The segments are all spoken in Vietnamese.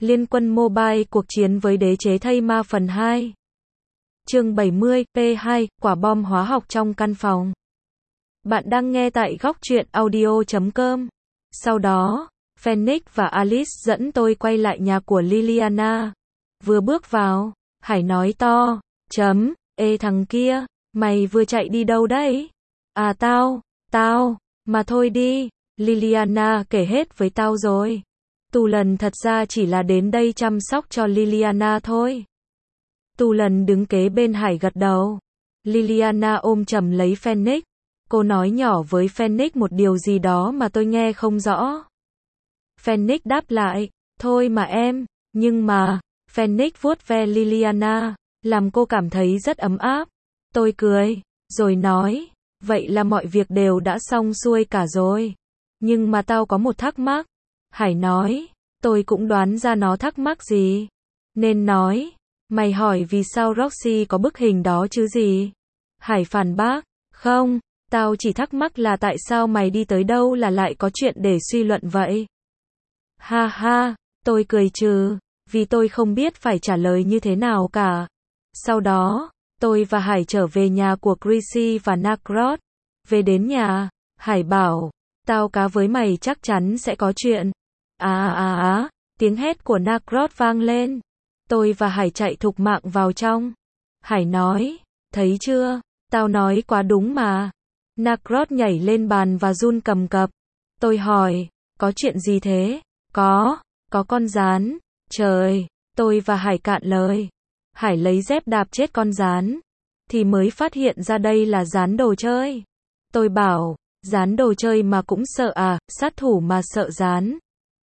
Liên quân mobile cuộc chiến với đế chế thây ma phần 2. Chương 70, P2, quả bom hóa học trong căn phòng. Bạn đang nghe tại góc truyện audio.com. Sau đó, Phoenix và Alice dẫn tôi quay lại nhà của Liliana. Vừa bước vào, Hải nói to, ê thằng kia, mày vừa chạy đi đâu đấy? À tao, mà thôi đi, Liliana kể hết với tao rồi. Tù lần thật ra chỉ là đến đây chăm sóc cho Liliana thôi. Tù lần đứng kế bên Hải gật đầu. Liliana ôm chầm lấy Phoenix. Cô nói nhỏ với Phoenix một điều gì đó mà tôi nghe không rõ. Phoenix đáp lại, thôi mà em, nhưng mà, Phoenix vuốt ve Liliana, làm cô cảm thấy rất ấm áp. Tôi cười, rồi nói, vậy là mọi việc đều đã xong xuôi cả rồi. Nhưng mà tao có một thắc mắc. Hải nói, tôi cũng đoán ra nó thắc mắc gì. Nên nói, mày hỏi vì sao Roxy có bức hình đó chứ gì? Hải phản bác, không, tao chỉ thắc mắc là tại sao mày đi tới đâu là lại có chuyện để suy luận vậy? Ha ha, tôi cười trừ, vì tôi không biết phải trả lời như thế nào cả. Sau đó, tôi và Hải trở về nhà của Chrissy và Nacrod. Về đến nhà, Hải bảo, tao cá với mày chắc chắn sẽ có chuyện. Tiếng hét của Nacrod vang lên. Tôi và Hải chạy thục mạng vào trong. Hải nói, thấy chưa, tao nói quá đúng mà. Nacrod nhảy lên bàn và run cầm cập. Tôi hỏi, có chuyện gì thế? Có con gián. Trời, tôi và Hải cạn lời. Hải lấy dép đạp chết con gián. Thì mới phát hiện ra đây là gián đồ chơi. Tôi bảo, gián đồ chơi mà cũng sợ à, sát thủ mà sợ gián.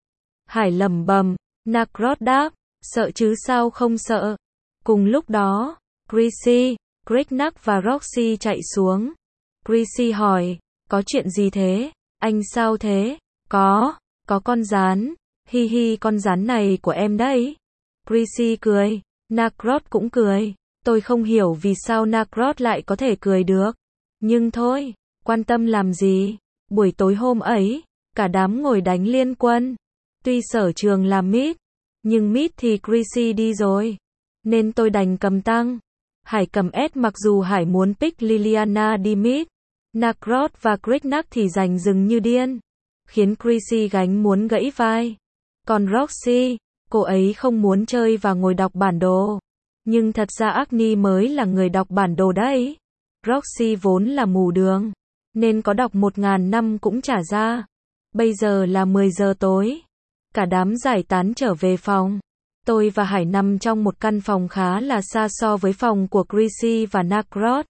Hải lẩm bẩm, Nacrod đáp, sợ chứ sao không sợ. Cùng lúc đó, Chrissy, Cricknack và Roxy chạy xuống. Chrissy hỏi, có chuyện gì thế? Anh sao thế? Có con gián. Hi hi, con gián này của em đấy. Chrissy cười, Nacrod cũng cười. Tôi không hiểu vì sao Nacrod lại có thể cười được. Nhưng thôi, quan tâm làm gì? Buổi tối hôm ấy, cả đám ngồi đánh liên quân. Tuy sở trường là Mid, nhưng Mid thì Chrissy đi rồi. Nên tôi đành cầm tăng. Hải cầm S mặc dù Hải muốn pick Liliana đi Mid. Nacrod và Cricknack thì giành rừng như điên. Khiến Chrissy gánh muốn gãy vai. Còn Roxy, cô ấy không muốn chơi và ngồi đọc bản đồ. Nhưng thật ra Agni mới là người đọc bản đồ đấy. Roxy vốn là mù đường. Nên có đọc 1000 năm cũng chả ra. Bây giờ là 10 giờ tối. Cả đám giải tán trở về phòng. Tôi và Hải nằm trong một căn phòng khá là xa so với phòng của Chrissy và Nacrod.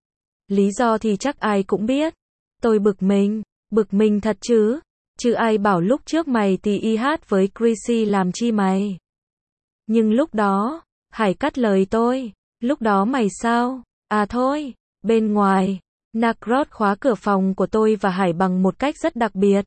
Lý do thì chắc ai cũng biết. Tôi bực mình thật chứ. Chứ ai bảo lúc trước mày tì y hát với Chrissy làm chi mày. Nhưng lúc đó, Hải cắt lời tôi. Lúc đó mày sao? À thôi, bên ngoài. Nacrod khóa cửa phòng của tôi và Hải bằng một cách rất đặc biệt.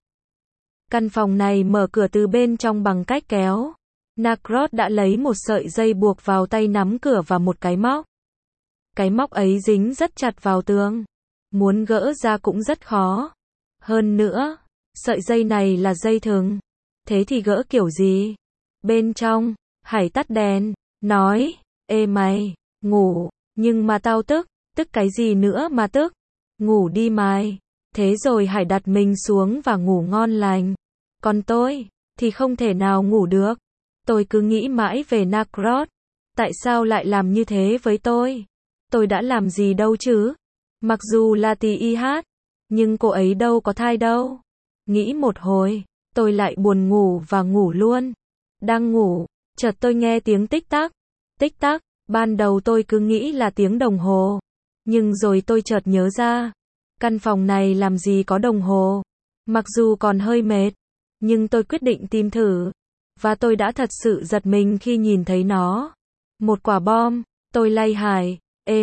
Căn phòng này mở cửa từ bên trong bằng cách kéo. Nacrod đã lấy một sợi dây buộc vào tay nắm cửa và một cái móc. Cái móc ấy dính rất chặt vào tường. Muốn gỡ ra cũng rất khó. Hơn nữa, sợi dây này là dây thừng. Thế thì gỡ kiểu gì? Bên trong, Hải tắt đèn, nói, ê mày, ngủ, nhưng mà tao tức cái gì nữa mà tức? Ngủ đi mày. Thế rồi Hải đặt mình xuống và ngủ ngon lành. Còn tôi, thì không thể nào ngủ được. Tôi cứ nghĩ mãi về Nacrod. Tại sao lại làm như thế với tôi? Tôi đã làm gì đâu chứ? Mặc dù là tì y hát, nhưng cô ấy đâu có thai đâu. Nghĩ một hồi, tôi lại buồn ngủ và ngủ luôn. Đang ngủ, chợt tôi nghe tiếng tích tắc. Tích tắc, ban đầu tôi cứ nghĩ là tiếng đồng hồ. Nhưng rồi tôi chợt nhớ ra. Căn phòng này làm gì có đồng hồ. Mặc dù còn hơi mệt, nhưng tôi quyết định tìm thử. Và tôi đã thật sự giật mình khi nhìn thấy nó. Một quả bom. Tôi lay Hải, ê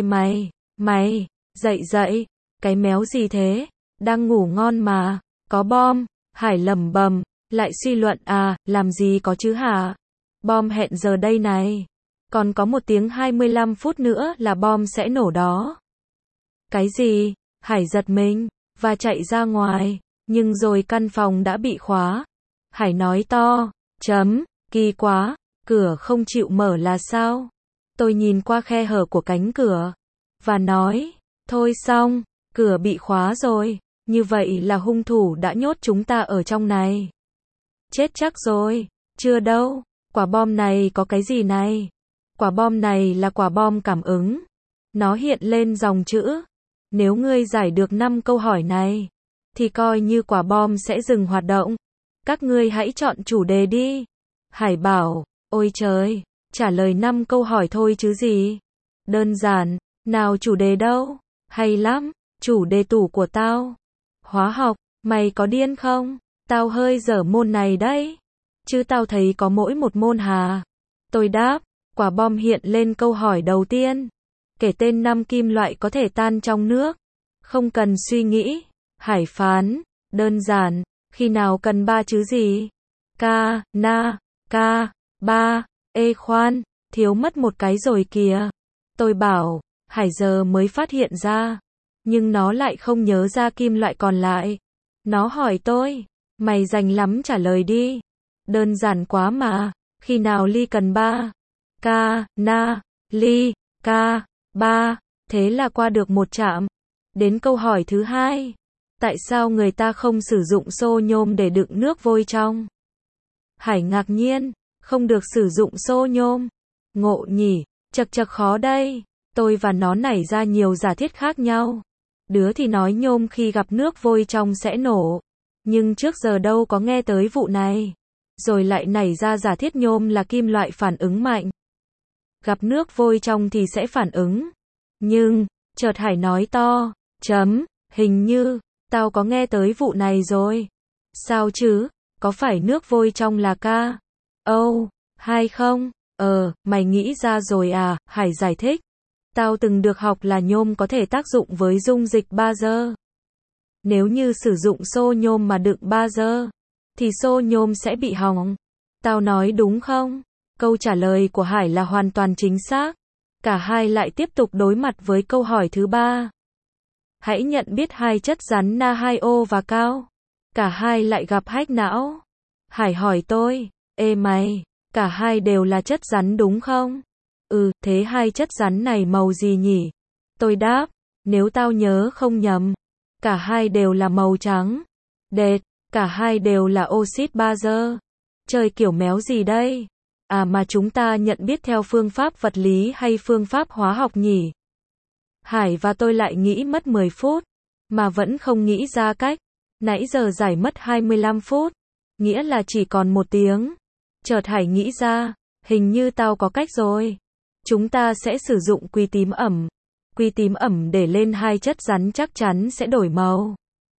mày, dậy, cái méo gì thế? Đang ngủ ngon mà, có bom. Hải lẩm bẩm, lại suy luận làm gì có chứ hả? Bom hẹn giờ đây này. Còn có 1 tiếng 25 phút nữa là bom sẽ nổ đó. Cái gì? Hải giật mình, và chạy ra ngoài. Nhưng rồi căn phòng đã bị khóa. Hải nói to, kỳ quá, Cửa không chịu mở là sao? Tôi nhìn qua khe hở của cánh cửa, và nói, thôi xong, cửa bị khóa rồi, như vậy là hung thủ đã nhốt chúng ta ở trong này. Chết chắc rồi, chưa đâu, quả bom này có cái gì này? Quả bom này là quả bom cảm ứng. Nó hiện lên dòng chữ. Nếu ngươi giải được 5 câu hỏi này, thì coi như quả bom sẽ dừng hoạt động. Các ngươi hãy chọn chủ đề đi. Hải bảo, ôi trời, trả lời 5 câu hỏi thôi chứ gì. Đơn giản, nào chủ đề đâu? Hay lắm, chủ đề tủ của tao. Hóa học, mày có điên không? Tao hơi dở môn này đấy. Chứ tao thấy có mỗi một môn hà. Tôi đáp, quả bom hiện lên câu hỏi đầu tiên. Kể tên 5 kim loại có thể tan trong nước. Không cần suy nghĩ. Hải phán, đơn giản, khi nào cần 3 chứ gì? Ca, na, ca, ba, khoan, thiếu mất một cái rồi kìa. Tôi bảo, Hải giờ mới phát hiện ra. Nhưng nó lại không nhớ ra kim loại còn lại. Nó hỏi tôi, mày rành lắm trả lời đi. Đơn giản quá mà, khi nào ly cần 3? Ca, na, ly, ca, ba, thế là qua được một trạm. Đến câu hỏi thứ 2. Tại sao người ta không sử dụng xô nhôm để đựng nước vôi trong? Hải ngạc nhiên, không được sử dụng xô nhôm. Ngộ nhỉ, chật chật khó đây. Tôi và nó nảy ra nhiều giả thiết khác nhau. Đứa thì nói nhôm khi gặp nước vôi trong sẽ nổ. Nhưng trước giờ đâu có nghe tới vụ này. Rồi lại nảy ra giả thiết nhôm là kim loại phản ứng mạnh. Gặp nước vôi trong thì sẽ phản ứng. Nhưng, chợt Hải nói to, hình như, tao có nghe tới vụ này rồi. Sao chứ, có phải nước vôi trong là ca? Hay không? Mày nghĩ ra rồi à, Hải giải thích. Tao từng được học là nhôm có thể tác dụng với dung dịch bazơ. Nếu như sử dụng xô nhôm mà đựng bazơ, thì xô nhôm sẽ bị hỏng. Tao nói đúng không? Câu trả lời của Hải là hoàn toàn chính xác. Cả hai lại tiếp tục đối mặt với câu hỏi thứ 3. Hãy nhận biết hai chất rắn Na2O và cao. Cả hai lại gặp hack não. Hải hỏi tôi, mày, cả hai đều là chất rắn đúng không? Thế hai chất rắn này màu gì nhỉ? Tôi đáp, nếu tao nhớ không nhầm, cả hai đều là màu trắng. Đệt, cả hai đều là oxit bazơ. Chơi kiểu méo gì đây? Mà chúng ta nhận biết theo phương pháp vật lý hay phương pháp hóa học nhỉ? Hải và tôi lại nghĩ mất 10 phút, mà vẫn không nghĩ ra cách. Nãy giờ giải mất 25 phút, nghĩa là chỉ còn 1 tiếng. Chợt Hải nghĩ ra, hình như tao có cách rồi. Chúng ta sẽ sử dụng quy tím ẩm. Quy tím ẩm để lên hai chất rắn chắc chắn sẽ đổi màu.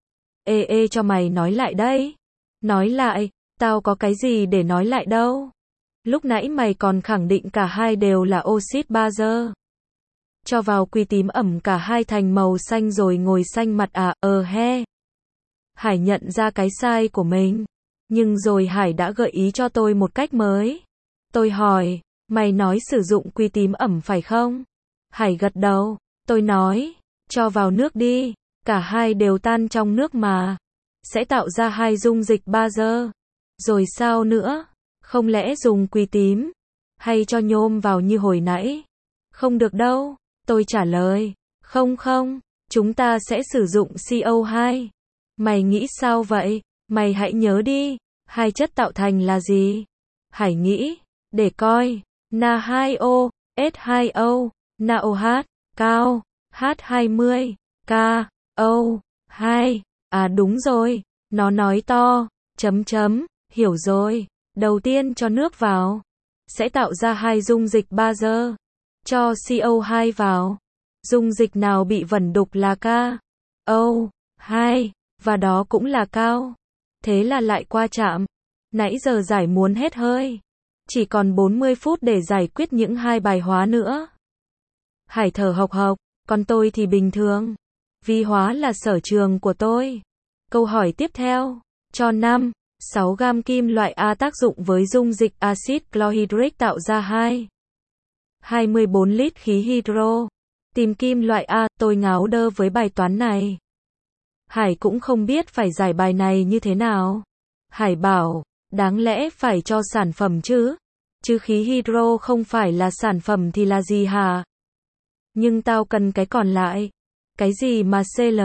Cho mày nói lại đấy. Nói lại, tao có cái gì để nói lại đâu. Lúc nãy mày còn khẳng định cả hai đều là oxit bazơ. Cho vào quy tím ẩm cả hai thành màu xanh rồi ngồi xanh mặt à, he. Hải nhận ra cái sai của mình. Nhưng rồi Hải đã gợi ý cho tôi một cách mới. Tôi hỏi, mày nói sử dụng quy tím ẩm phải không? Hải gật đầu. Tôi nói, cho vào nước đi. Cả hai đều tan trong nước mà. Sẽ tạo ra hai dung dịch bazơ. Rồi sao nữa? Không lẽ dùng quy tím? Hay cho nhôm vào như hồi nãy? Không được đâu. Tôi trả lời. Không, chúng ta sẽ sử dụng CO2. Mày nghĩ sao vậy? Mày hãy nhớ đi. Hai chất tạo thành là gì? Hải nghĩ. Để coi. Na2O, S2O, NaOH, cao, H20, K, O, 2. Đúng rồi. Nó nói to. Hiểu rồi. Đầu tiên cho nước vào. Sẽ tạo ra hai dung dịch bazơ. Cho CO2 vào. Dung dịch nào bị vẩn đục là K, O, 2. Và đó cũng là cao. Thế là lại qua trạm. Nãy giờ giải muốn hết hơi. Chỉ còn 40 phút để giải quyết những 2 bài hóa nữa. Hải thở hộc hộc, còn tôi thì bình thường. Vi hóa là sở trường của tôi. Câu hỏi tiếp theo. Cho 5, 6 gam kim loại A tác dụng với dung dịch axit chlorhydric tạo ra 24 lít khí hydro. Tìm kim loại A, tôi ngáo đơ với bài toán này. Hải cũng không biết phải giải bài này như thế nào. Hải bảo, đáng lẽ phải cho sản phẩm chứ. chứ khí hydro không phải là sản phẩm thì là gì hả? Nhưng tao cần cái còn lại. Cái gì mà Cl,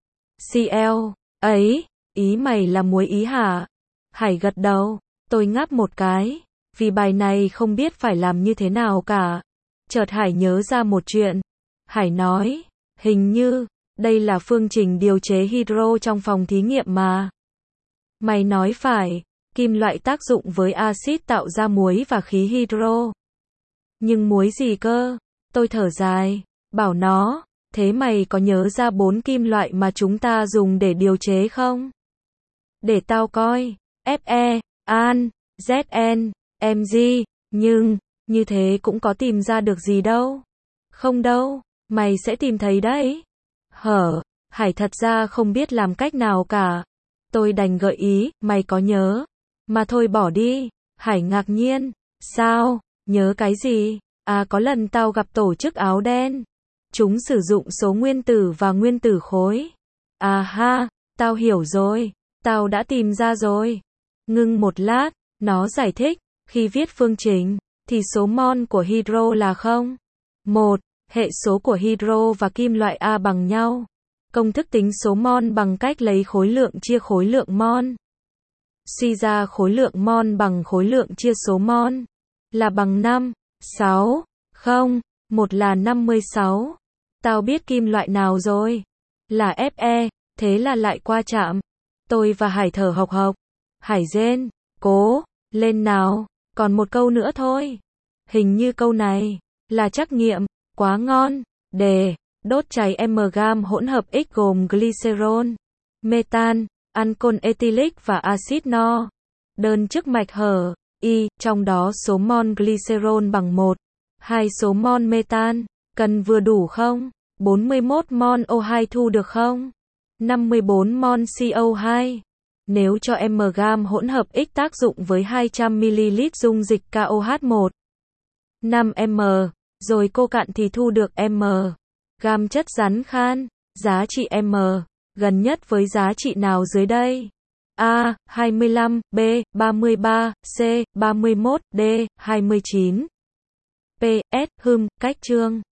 Cl, ấy, ý mày là muối ý hả? Hải gật đầu, tôi ngáp một cái, vì bài này không biết phải làm như thế nào cả. Chợt Hải nhớ ra một chuyện. Hải nói, hình như, đây là phương trình điều chế hydro trong phòng thí nghiệm mà. Mày nói phải, kim loại tác dụng với axit tạo ra muối và khí hydro. Nhưng muối gì cơ? Tôi thở dài, bảo nó, thế mày có nhớ ra 4 kim loại mà chúng ta dùng để điều chế không? Để tao coi, Fe, An, Zn, Mg, nhưng, như thế cũng có tìm ra được gì đâu. Không đâu, mày sẽ tìm thấy đấy. Hải thật ra không biết làm cách nào cả. Tôi đành gợi ý, mày có nhớ. Mà thôi bỏ đi. Hải ngạc nhiên. Sao? Nhớ cái gì? À có lần tao gặp tổ chức áo đen. Chúng sử dụng số nguyên tử và nguyên tử khối. À ha, tao hiểu rồi. Tao đã tìm ra rồi. Ngưng một lát, nó giải thích. Khi viết phương trình, thì số mol của hydro là 0. 1. Hệ số của hydro và kim loại A bằng nhau. Công thức tính số mol bằng cách lấy khối lượng chia khối lượng mol. Suy ra khối lượng mol bằng khối lượng chia số mol là bằng 5, 6, 0, 1 là 56. Tao biết kim loại nào rồi. Là Fe, thế là lại qua chạm. Tôi và Hải thở hộc hộc. Hải rên, cố, lên nào, còn một câu nữa thôi. Hình như câu này là trắc nghiệm, quá ngon. Đề, đốt cháy m-gam hỗn hợp X gồm glycerol, metan, ancol ethylic và axit no. Đơn chức mạch hở, Y, trong đó số mol glycerol bằng 1, 2 số mol metan, cần vừa đủ không? 41 mol O2 thu được không? 54 mol CO2. Nếu cho m-gam hỗn hợp X tác dụng với 200ml dung dịch KOH1, 5m, rồi cô cạn thì thu được m. Gam chất rắn khan, giá trị m, gần nhất với giá trị nào dưới đây? A. 25, B. 33, C. 31, D. 29. P. S. Cách chương